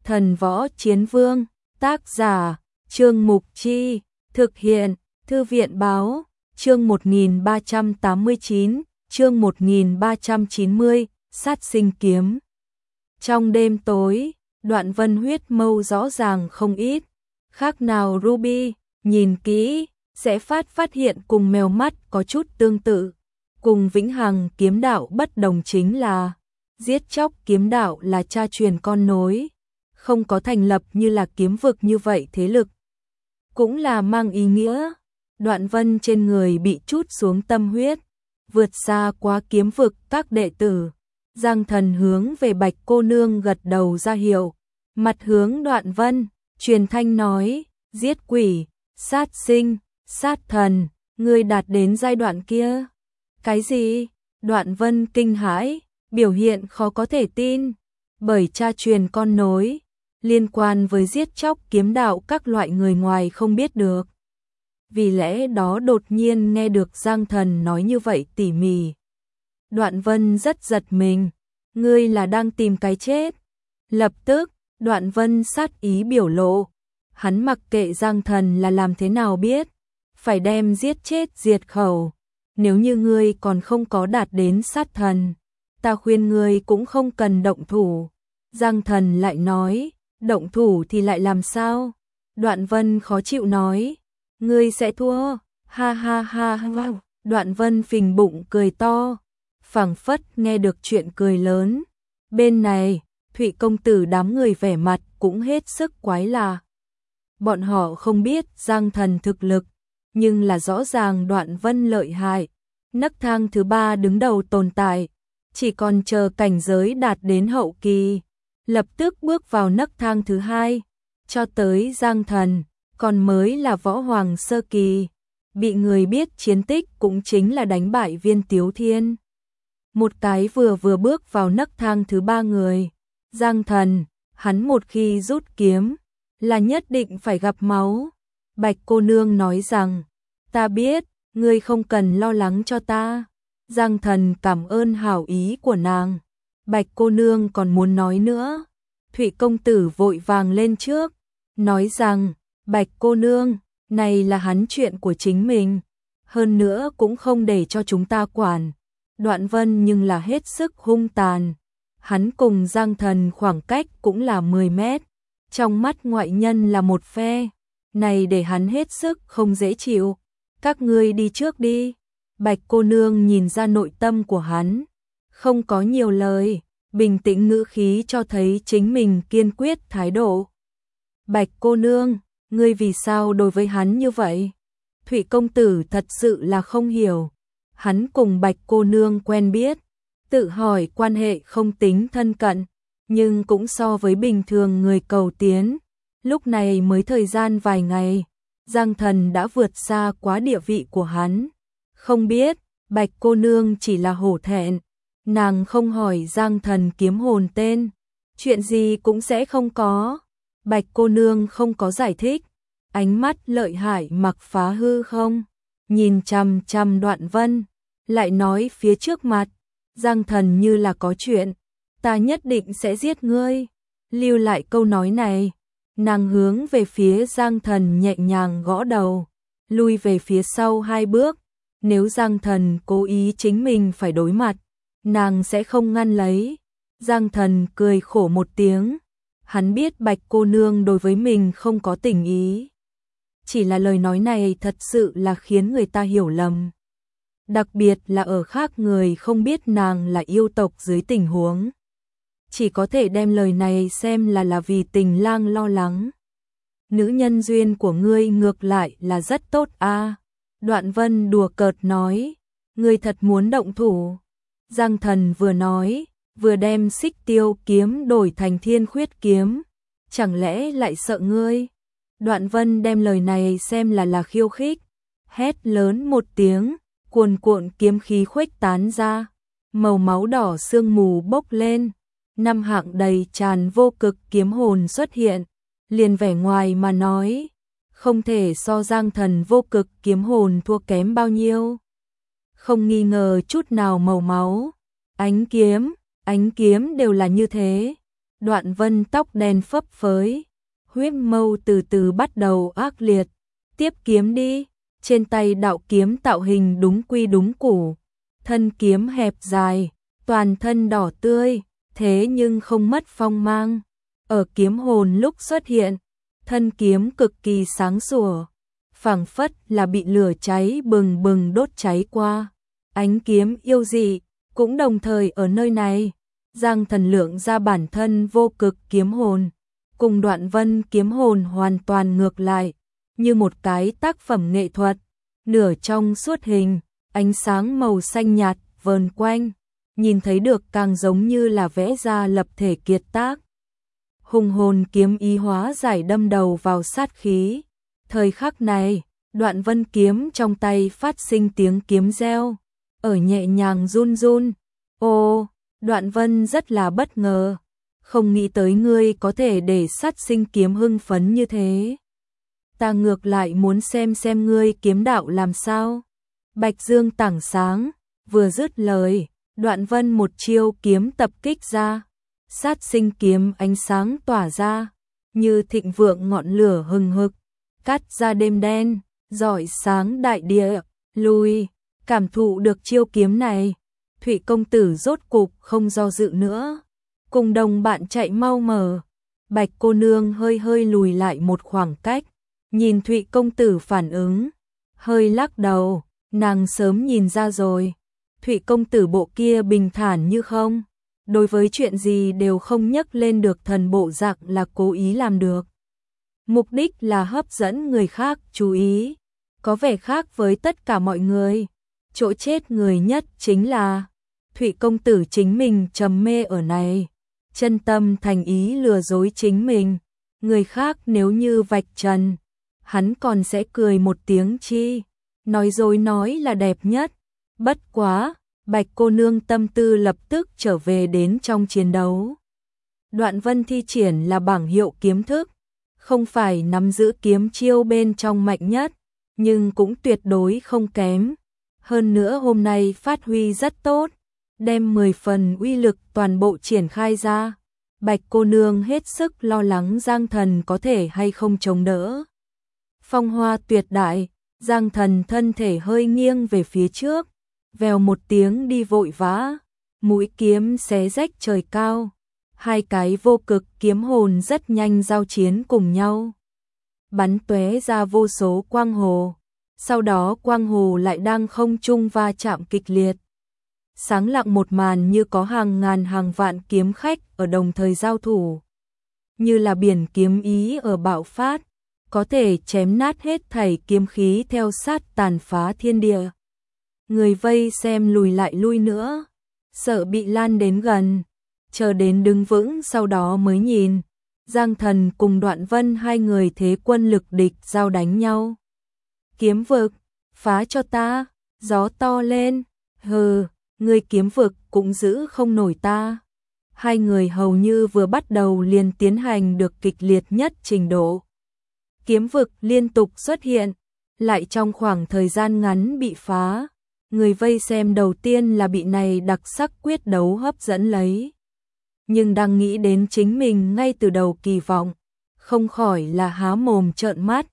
Thần Võ Chiến Vương, tác giả, Trương Mục Chi, thực hiện, Thư viện Báo, chương 1389, chương 1390, sát sinh kiếm. Trong đêm tối, Đoạn Vân huyết mâu rõ ràng không ít, khác nào Ruby, nhìn kỹ, sẽ phát hiện cùng mèo mắt có chút tương tự. Cùng Vĩnh Hằng kiếm đạo bất đồng chính là, giết chóc kiếm đạo là cha truyền con nối, không có thành lập như là kiếm vực như vậy thế lực. Cũng là mang ý nghĩa, Đoạn Vân trên người bị trút xuống tâm huyết, vượt xa quá kiếm vực các đệ tử. Giang Thần hướng về Bạch cô nương gật đầu ra hiệu, mặt hướng Đoạn Vân, truyền thanh nói, giết quỷ, sát sinh, sát thần, ngươi đạt đến giai đoạn kia. Cái gì? Đoạn Vân kinh hãi, biểu hiện khó có thể tin, bởi cha truyền con nối, liên quan với giết chóc kiếm đạo các loại người ngoài không biết được. Vì lẽ đó đột nhiên nghe được Giang Thần nói như vậy tỉ mỉ. Đoạn Vân rất giật mình, ngươi là đang tìm cái chết. Lập tức, Đoạn Vân sát ý biểu lộ, hắn mặc kệ Giang Thần là làm thế nào biết, phải đem giết chết diệt khẩu. Nếu như ngươi còn không có đạt đến sát thần, ta khuyên ngươi cũng không cần động thủ. Giang Thần lại nói, động thủ thì lại làm sao? Đoạn Vân khó chịu nói, ngươi sẽ thua, ha ha ha ha. Đoạn Vân phình bụng cười to, phảng phất nghe được chuyện cười lớn. Bên này, Thụy công tử đám người vẻ mặt cũng hết sức quái lạ. Bọn họ không biết Giang Thần thực lực, nhưng là rõ ràng Đoạn Vân lợi hại, nấc thang thứ 3 đứng đầu tồn tại, chỉ còn chờ cảnh giới đạt đến hậu kỳ, lập tức bước vào nấc thang thứ 2, cho tới Giang Thần, còn mới là võ hoàng sơ kỳ, bị người biết chiến tích cũng chính là đánh bại Viên Tiếu Thiên. Một cái vừa bước vào nấc thang thứ 3 người, Giang Thần, hắn một khi rút kiếm, là nhất định phải gặp máu. Bạch cô nương nói rằng, ta biết, ngươi không cần lo lắng cho ta. Giang Thần cảm ơn hảo ý của nàng. Bạch cô nương còn muốn nói nữa. Thụy công tử vội vàng lên trước, nói rằng, Bạch cô nương, này là hắn chuyện của chính mình, hơn nữa cũng không để cho chúng ta quản. Đoạn Vân nhưng là hết sức hung tàn. Hắn cùng Giang Thần khoảng cách cũng là 10 mét, trong mắt ngoại nhân là một phe, này để hắn hết sức không dễ chịu. Các ngươi đi trước đi. Bạch cô nương nhìn ra nội tâm của hắn, không có nhiều lời, bình tĩnh ngữ khí cho thấy chính mình kiên quyết thái độ. Bạch cô nương, ngươi vì sao đối với hắn như vậy? Thụy công tử thật sự là không hiểu. Hắn cùng Bạch cô nương quen biết, tự hỏi quan hệ không tính thân cận, nhưng cũng so với bình thường người cầu tiến, lúc này mới thời gian vài ngày, Giang Thần đã vượt xa quá địa vị của hắn. Không biết, Bạch cô nương chỉ là hổ thẹn, nàng không hỏi Giang Thần kiếm hồn tên, chuyện gì cũng sẽ không có. Bạch cô nương không có giải thích, ánh mắt lợi hại mặc phá hư không, nhìn chằm chằm Đoạn Vân, lại nói phía trước mặt, Giang Thần như là có chuyện, ta nhất định sẽ giết ngươi. Lưu lại câu nói này, nàng hướng về phía Giang Thần nhẹ nhàng gõ đầu, lui về phía sau 2 bước. Nếu Giang Thần cố ý chính mình phải đối mặt, nàng sẽ không ngăn lấy. Giang Thần cười khổ một tiếng, hắn biết Bạch cô nương đối với mình không có tình ý. Chỉ là lời nói này thật sự là khiến người ta hiểu lầm. Đặc biệt là ở khác người không biết nàng là yêu tộc dưới tình huống. Chỉ có thể đem lời này xem là vì tình lang lo lắng. Nữ nhân duyên của ngươi ngược lại là rất tốt a. Đoạn Vân đùa cợt nói, ngươi thật muốn động thủ. Giang Thần vừa nói, vừa đem Xích Tiêu kiếm đổi thành Thiên Khuyết kiếm, chẳng lẽ lại sợ ngươi? Đoạn Vân đem lời này xem là khiêu khích, hét lớn một tiếng, cuồn cuộn kiếm khí khuếch tán ra, màu máu đỏ sương mù bốc lên, 5 hạng đầy tràn vô cực kiếm hồn xuất hiện, liền vẻ ngoài mà nói, không thể so Giang Thần vô cực kiếm hồn thua kém bao nhiêu. Không nghi ngờ chút nào màu máu, ánh kiếm đều là như thế. Đoạn Vân tóc đen phấp phới, huyết mâu từ từ bắt đầu ác liệt. Tiếp kiếm đi, trên tay đạo kiếm tạo hình đúng quy đúng củ, thân kiếm hẹp dài, toàn thân đỏ tươi, thế nhưng không mất phong mang. Ở kiếm hồn lúc xuất hiện, thân kiếm cực kỳ sáng sủa, phảng phất là bị lửa cháy bừng bừng đốt cháy qua. Ánh kiếm yêu dị cũng đồng thời ở nơi này. Giang Thần lượng ra bản thân vô cực kiếm hồn, cùng Đoạn Vân kiếm hồn hoàn toàn ngược lại, như một cái tác phẩm nghệ thuật, nửa trong suốt hình, ánh sáng màu xanh nhạt vờn quanh, nhìn thấy được càng giống như là vẽ ra lập thể kiệt tác. Hùng hồn kiếm ý hóa giải đâm đầu vào sát khí. Thời khắc này, Đoạn Vân kiếm trong tay phát sinh tiếng kiếm reo, ở nhẹ nhàng run run. Ô, Đoạn Vân rất là bất ngờ, không nghĩ tới ngươi có thể để sát sinh kiếm hưng phấn như thế. Ta ngược lại muốn xem ngươi kiếm đạo làm sao. Bạch Dương tảng sáng, vừa dứt lời, Đoạn Vân một chiêu kiếm tập kích ra. Sát sinh kiếm ánh sáng tỏa ra, như thịnh vượng ngọn lửa hừng hực, cắt ra đêm đen, rọi sáng đại địa. Lùi, cảm thụ được chiêu kiếm này, Thụy công tử rốt cục không do dự nữa, cùng đồng bạn chạy mau mở. Bạch cô nương hơi hơi lùi lại một khoảng cách, nhìn Thụy công tử phản ứng, hơi lắc đầu, nàng sớm nhìn ra rồi. Thụy công tử bộ kia bình thản như không, đối với chuyện gì đều không nhấc lên được thần bộ dạng là cố ý làm được. Mục đích là hấp dẫn người khác chú ý, có vẻ khác với tất cả mọi người. Chỗ chết người nhất chính là Thụy công tử chính mình trầm mê ở này, chân tâm thành ý lừa dối chính mình. Người khác nếu như vạch trần, hắn còn sẽ cười một tiếng chi, nói dối nói là đẹp nhất. Bất quá, Bạch cô nương tâm tư lập tức trở về đến trong chiến đấu. Đoạn Vân thi triển là bảng hiệu kiếm thức, không phải nắm giữ kiếm chiêu bên trong mạnh nhất, nhưng cũng tuyệt đối không kém. Hơn nữa hôm nay phát huy rất tốt, đem 10 phần uy lực toàn bộ triển khai ra. Bạch cô nương hết sức lo lắng Giang Thần có thể hay không chống đỡ. Phong hoa tuyệt đại, Giang Thần thân thể hơi nghiêng về phía trước, vèo một tiếng đi vội vã, mũi kiếm xé rách trời cao. Hai cái vô cực kiếm hồn rất nhanh giao chiến cùng nhau, bắn tóe ra vô số quang hồ. Sau đó quang hồ lại đang không trung va chạm kịch liệt. Sáng lặng một màn như có hàng ngàn hàng vạn kiếm khách ở đồng thời giao thủ. Như là biển kiếm ý ở bạo phát, có thể chém nát hết thảy kiếm khí theo sát tàn phá thiên địa. Người vây xem lùi lại lui nữa, sợ bị lan đến gần, chờ đến đứng vững sau đó mới nhìn. Giang Thần cùng Đoạn Vân hai người thế quân lực địch giao đánh nhau. Kiếm vực, phá cho ta, gió to lên, hừ, người kiếm vực cũng giữ không nổi ta. Hai người hầu như vừa bắt đầu liền tiến hành được kịch liệt nhất trình độ. Kiếm vực liên tục xuất hiện, lại trong khoảng thời gian ngắn bị phá. Người vây xem đầu tiên là bị này đặc sắc quyết đấu hấp dẫn lấy. Nhưng đang nghĩ đến chính mình ngay từ đầu kỳ vọng, không khỏi là há mồm trợn mắt.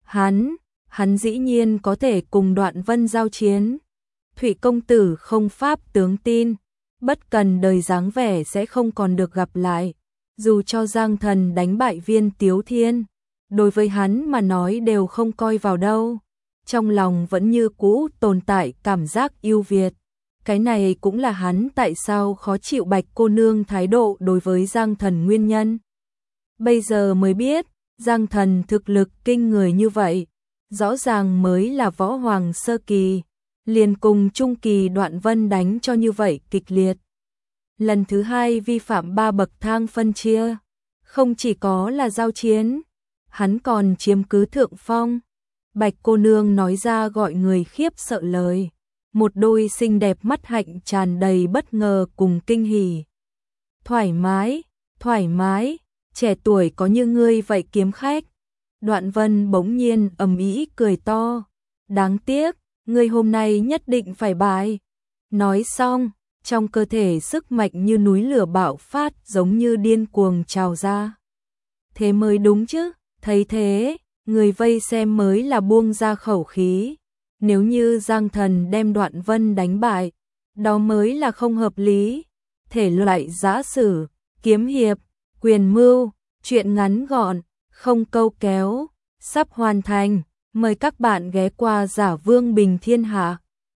Hắn dĩ nhiên có thể cùng Đoạn Vân giao chiến. Thụy công tử không pháp tướng tin, bất cần đời dáng vẻ sẽ không còn được gặp lại. Dù cho Giang Thần đánh bại Viên Tiếu Thiên, đối với hắn mà nói đều không coi vào đâu. Trong lòng vẫn như cũ tồn tại cảm giác yêu Việt. Cái này cũng là hắn tại sao khó chịu Bạch cô nương thái độ đối với Giang Thần nguyên nhân. Bây giờ mới biết, Giang Thần thực lực kinh người như vậy, rõ ràng mới là võ hoàng sơ kỳ, liền cùng trung kỳ Đoạn Vân đánh cho như vậy kịch liệt. Lần thứ hai vi phạm 3 bậc thang phân chia, không chỉ có là giao chiến, hắn còn chiếm cứ thượng phong. Bạch cô nương nói ra gọi người khiếp sợ lời, một đôi xinh đẹp mắt hạnh tràn đầy bất ngờ cùng kinh hỉ. Thoải mái, trẻ tuổi có như ngươi vậy kiếm khách. Đoạn Vân bỗng nhiên ầm ĩ cười to, đáng tiếc, ngươi hôm nay nhất định phải bại. Nói xong, trong cơ thể sức mạnh như núi lửa bạo phát giống như điên cuồng trào ra. Thế mới đúng chứ, thấy thế, người vây xem mới là buông ra khẩu khí. Nếu như Giang Thần đem Đoạn Vân đánh bại, đó mới là không hợp lý. Thể loại giã sử, kiếm hiệp, quyền mưu, truyện ngắn gọn, không câu kéo, sắp hoàn thành. Mời các bạn ghé qua Giả Vương Bình Thiên Hạ.